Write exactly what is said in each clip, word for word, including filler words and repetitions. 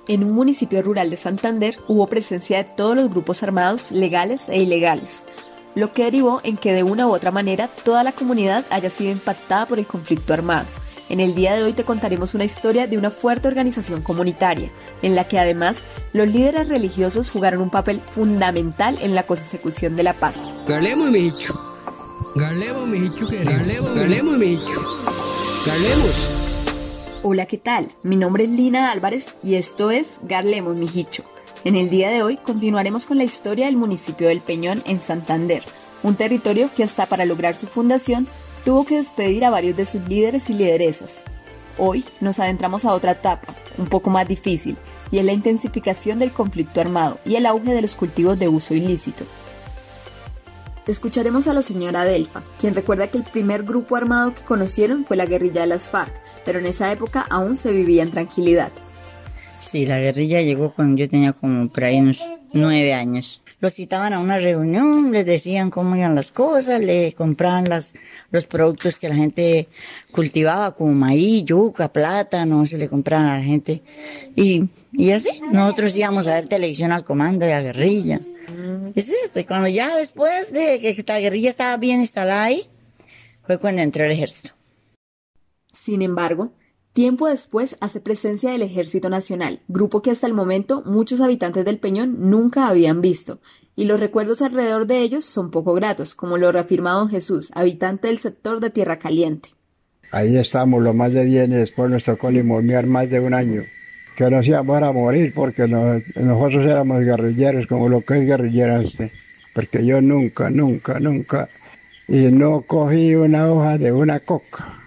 En un municipio rural de Santander hubo presencia de todos los grupos armados legales e ilegales, lo que derivó en que de una u otra manera toda la comunidad haya sido impactada por el conflicto armado. En el día de hoy te contaremos una historia de una fuerte organización comunitaria, en la que además los líderes religiosos jugaron un papel fundamental en la consecución de la paz. Galemos, mijicho. Galemos, mijicho, Galemos, galemos, mijicho. Galemos. Hola, ¿qué tal? Mi nombre es Lina Álvarez y esto es Garlemos, mijicho. En el día de hoy continuaremos con la historia del municipio del Peñón en Santander, un territorio que hasta para lograr su fundación tuvo que despedir a varios de sus líderes y lideresas. Hoy nos adentramos a otra etapa, un poco más difícil, y es la intensificación del conflicto armado y el auge de los cultivos de uso ilícito. Escucharemos a la señora Adelfa, quien recuerda que el primer grupo armado que conocieron fue la guerrilla de las FARC, pero en esa época aún se vivía en tranquilidad. Sí, la guerrilla llegó cuando yo tenía como por ahí unos nueve años. Los citaban a una reunión, les decían cómo iban las cosas, le compraban las, los productos que la gente cultivaba, como maíz, yuca, plátano, se le compraban a la gente. Y, y así, nosotros íbamos a ver televisión al comando de la guerrilla. Es esto, y cuando ya después de que la guerrilla estaba bien instalada ahí, fue cuando entró el ejército. Sin embargo, tiempo después hace presencia del Ejército Nacional, grupo que hasta el momento muchos habitantes del Peñón nunca habían visto, y los recuerdos alrededor de ellos son poco gratos, como lo reafirma don Jesús, habitante del sector de Tierra Caliente. Ahí estamos, lo más de bien, y después nos tocó limonear más de un año, que nos íbamos a morir porque nos, nosotros éramos guerrilleros, como lo que es guerrillera este, porque yo nunca, nunca, nunca, y no cogí una hoja de una coca.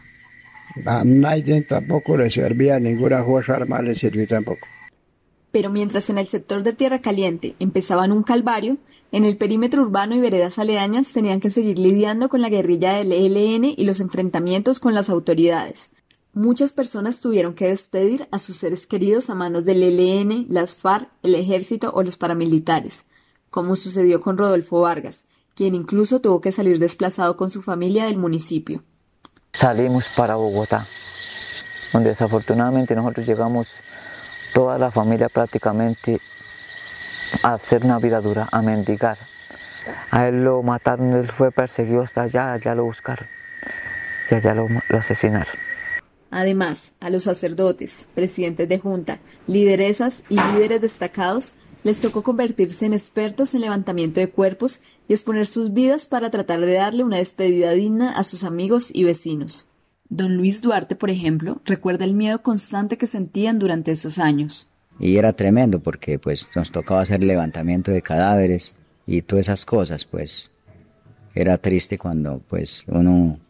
A nadie tampoco le servía, ninguna fuerza armada le sirvió tampoco. Pero mientras en el sector de Tierra Caliente empezaban un calvario, en el perímetro urbano y veredas aledañas tenían que seguir lidiando con la guerrilla del E L N y los enfrentamientos con las autoridades. Muchas personas tuvieron que despedir a sus seres queridos a manos del E L N, las FARC, el ejército o los paramilitares, como sucedió con Rodolfo Vargas, quien incluso tuvo que salir desplazado con su familia del municipio. Salimos para Bogotá, donde desafortunadamente nosotros llegamos, toda la familia prácticamente, a hacer una vida dura, a mendigar. A él lo mataron, él fue perseguido hasta allá, allá lo buscaron, y allá lo, lo asesinaron. Además, a los sacerdotes, presidentes de junta, lideresas y líderes destacados les tocó convertirse en expertos en levantamiento de cuerpos y exponer sus vidas para tratar de darle una despedida digna a sus amigos y vecinos. Don Luis Duarte, por ejemplo, recuerda el miedo constante que sentían durante esos años. Y era tremendo porque pues nos tocaba hacer levantamiento de cadáveres y todas esas cosas, pues era triste cuando pues uno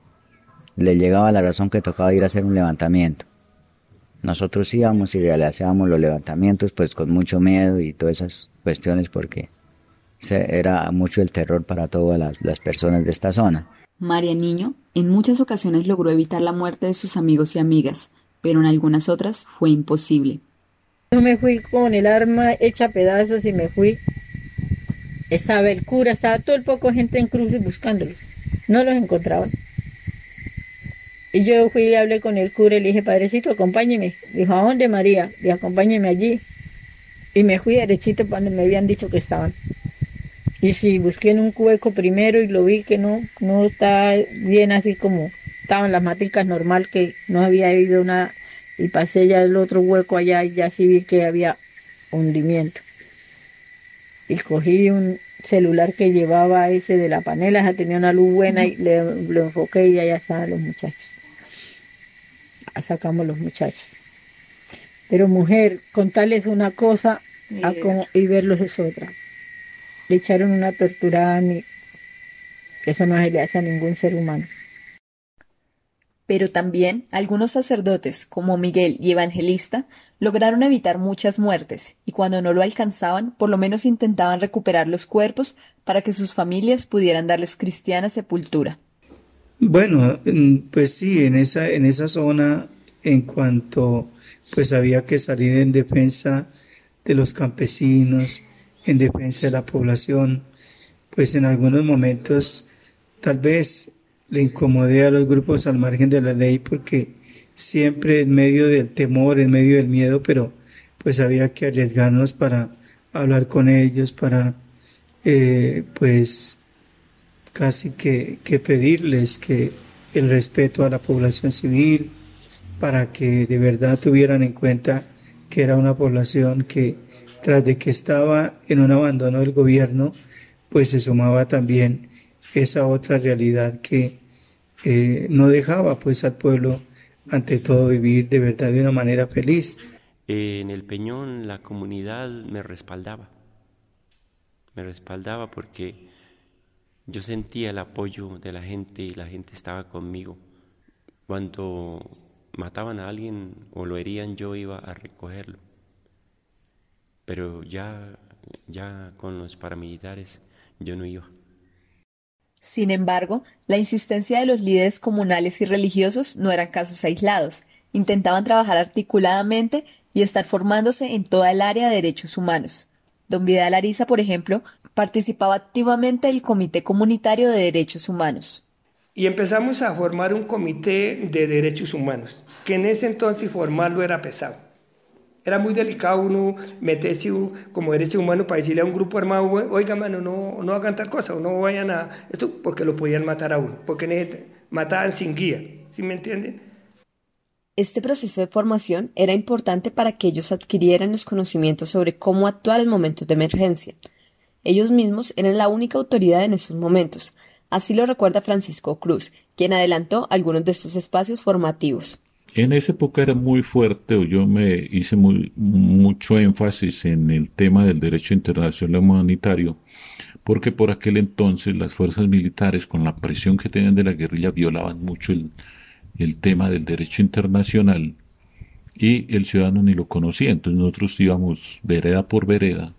le llegaba la razón que tocaba ir a hacer un levantamiento. Nosotros íbamos y realizábamos los levantamientos pues con mucho miedo y todas esas cuestiones porque era mucho el terror para todas las, las personas de esta zona. María Niño en muchas ocasiones logró evitar la muerte de sus amigos y amigas, pero en algunas otras fue imposible. Yo me fui con el arma hecha a pedazos y me fui. Estaba el cura, estaba todo el poco gente en cruces buscándolos. No los encontraban. Y yo fui y hablé con el cura y le dije, padrecito, acompáñeme. Dijo, ¿a dónde, María? Y acompáñeme allí. Y me fui derechito para donde me habían dicho que estaban. Y sí, busqué en un hueco primero y lo vi que no, no estaba bien así como estaban las maticas normal, que no había habido nada. Y pasé ya el otro hueco allá y ya sí vi que había hundimiento. Y cogí un celular que llevaba ese de la panela, ya tenía una luz buena y le, lo enfoqué y allá estaban los muchachos. Sacamos los muchachos. Pero mujer, contarles una cosa a como, y verlos es otra. Le echaron una tortura a mí, que eso no se le hace a ningún ser humano. Pero también algunos sacerdotes, como Miguel y Evangelista, lograron evitar muchas muertes, y cuando no lo alcanzaban, por lo menos intentaban recuperar los cuerpos para que sus familias pudieran darles cristiana sepultura. Bueno, pues sí, en esa, en esa zona, en cuanto pues había que salir en defensa de los campesinos, en defensa de la población, pues en algunos momentos tal vez le incomodé a los grupos al margen de la ley porque siempre en medio del temor, en medio del miedo, pero pues había que arriesgarnos para hablar con ellos, para eh, pues casi que, que pedirles que el respeto a la población civil, para que de verdad tuvieran en cuenta que era una población que tras de que estaba en un abandono del gobierno, pues se sumaba también esa otra realidad que eh, no dejaba pues al pueblo ante todo vivir de verdad de una manera feliz. En el Peñón la comunidad me respaldaba, me respaldaba porque yo sentía el apoyo de la gente y la gente estaba conmigo. Cuando mataban a alguien o lo herían, yo iba a recogerlo. Pero ya, ya con los paramilitares yo no iba. Sin embargo, la insistencia de los líderes comunales y religiosos no eran casos aislados. Intentaban trabajar articuladamente y estar formándose en toda el área de derechos humanos. Don Vidal Ariza, por ejemplo, participaba activamente del Comité Comunitario de Derechos Humanos. Y empezamos a formar un comité de derechos humanos, que en ese entonces formarlo era pesado. Era muy delicado uno meterse como derecho humano para decirle a un grupo armado, oiga, mano, no, no hagan tal cosa, o no vayan a esto, porque lo podían matar a uno, porque mataban sin guía, ¿sí me entienden? Este proceso de formación era importante para que ellos adquirieran los conocimientos sobre cómo actuar en momentos de emergencia. Ellos mismos eran la única autoridad en esos momentos. Así lo recuerda Francisco Cruz, quien adelantó algunos de estos espacios formativos. En esa época era muy fuerte, o yo me hice muy, mucho énfasis en el tema del derecho internacional humanitario, porque por aquel entonces las fuerzas militares, con la presión que tenían de la guerrilla, violaban mucho el, el tema del derecho internacional, y el ciudadano ni lo conocía. Entonces nosotros íbamos vereda por vereda,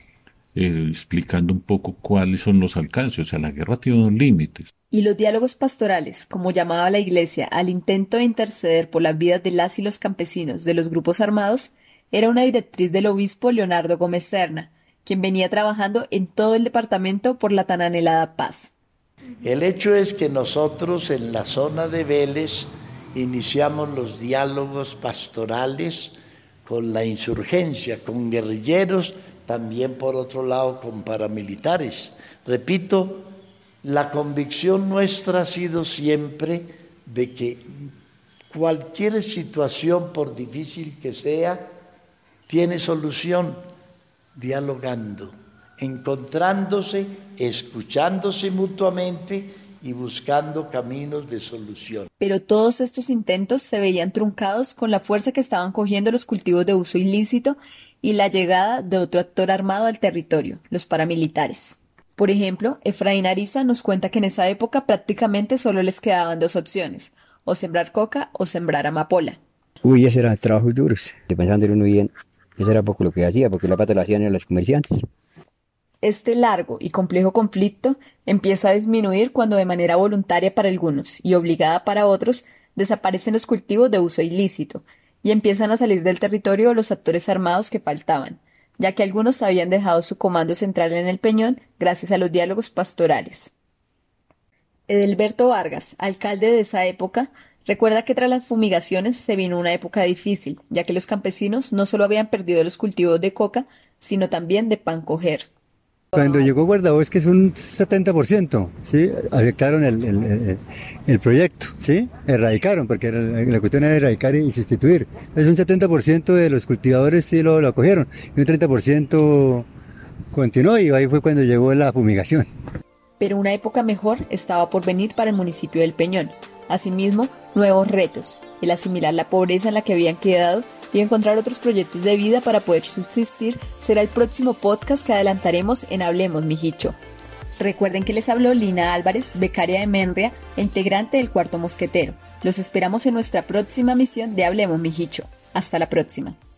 Eh, explicando un poco cuáles son los alcances. O sea, la guerra tiene unos límites. Y los diálogos pastorales, como llamaba la Iglesia al intento de interceder por las vidas de las y los campesinos de los grupos armados, era una directriz del obispo Leonardo Gómez Serna, quien venía trabajando en todo el departamento por la tan anhelada paz. El hecho es que nosotros en la zona de Vélez iniciamos los diálogos pastorales con la insurgencia, con guerrilleros, también por otro lado con paramilitares. Repito, la convicción nuestra ha sido siempre de que cualquier situación, por difícil que sea, tiene solución dialogando, encontrándose, escuchándose mutuamente y buscando caminos de solución. Pero todos estos intentos se veían truncados con la fuerza que estaban cogiendo los cultivos de uso ilícito y la llegada de otro actor armado al territorio, los paramilitares. Por ejemplo, Efraín Ariza nos cuenta que en esa época prácticamente solo les quedaban dos opciones, o sembrar coca o sembrar amapola. Uy, ese eran trabajos duros, pensándolo uno bien, eso era poco lo que hacía, porque la plata la hacían eran los comerciantes. Este largo y complejo conflicto empieza a disminuir cuando de manera voluntaria para algunos y obligada para otros desaparecen los cultivos de uso ilícito, y empiezan a salir del territorio los actores armados que faltaban, ya que algunos habían dejado su comando central en el Peñón gracias a los diálogos pastorales. Edelberto Vargas, alcalde de esa época, recuerda que tras las fumigaciones se vino una época difícil, ya que los campesinos no solo habían perdido los cultivos de coca, sino también de pan coger. Cuando llegó Guardabosques un setenta por ciento, ¿sí? Aceptaron el, el, el, el proyecto, ¿sí? Erradicaron, porque era, la cuestión era erradicar y sustituir. Entonces un setenta por ciento de los cultivadores sí lo, lo acogieron, y un treinta por ciento continuó, y ahí fue cuando llegó la fumigación. Pero una época mejor estaba por venir para el municipio del Peñón. Asimismo, nuevos retos, el asimilar la pobreza en la que habían quedado y encontrar otros proyectos de vida para poder subsistir será el próximo podcast que adelantaremos en Hablemos, Mijicho. Recuerden que les habló Lina Álvarez, becaria de Menria e integrante del Cuarto Mosquetero. Los esperamos en nuestra próxima misión de Hablemos, Mijicho. Hasta la próxima.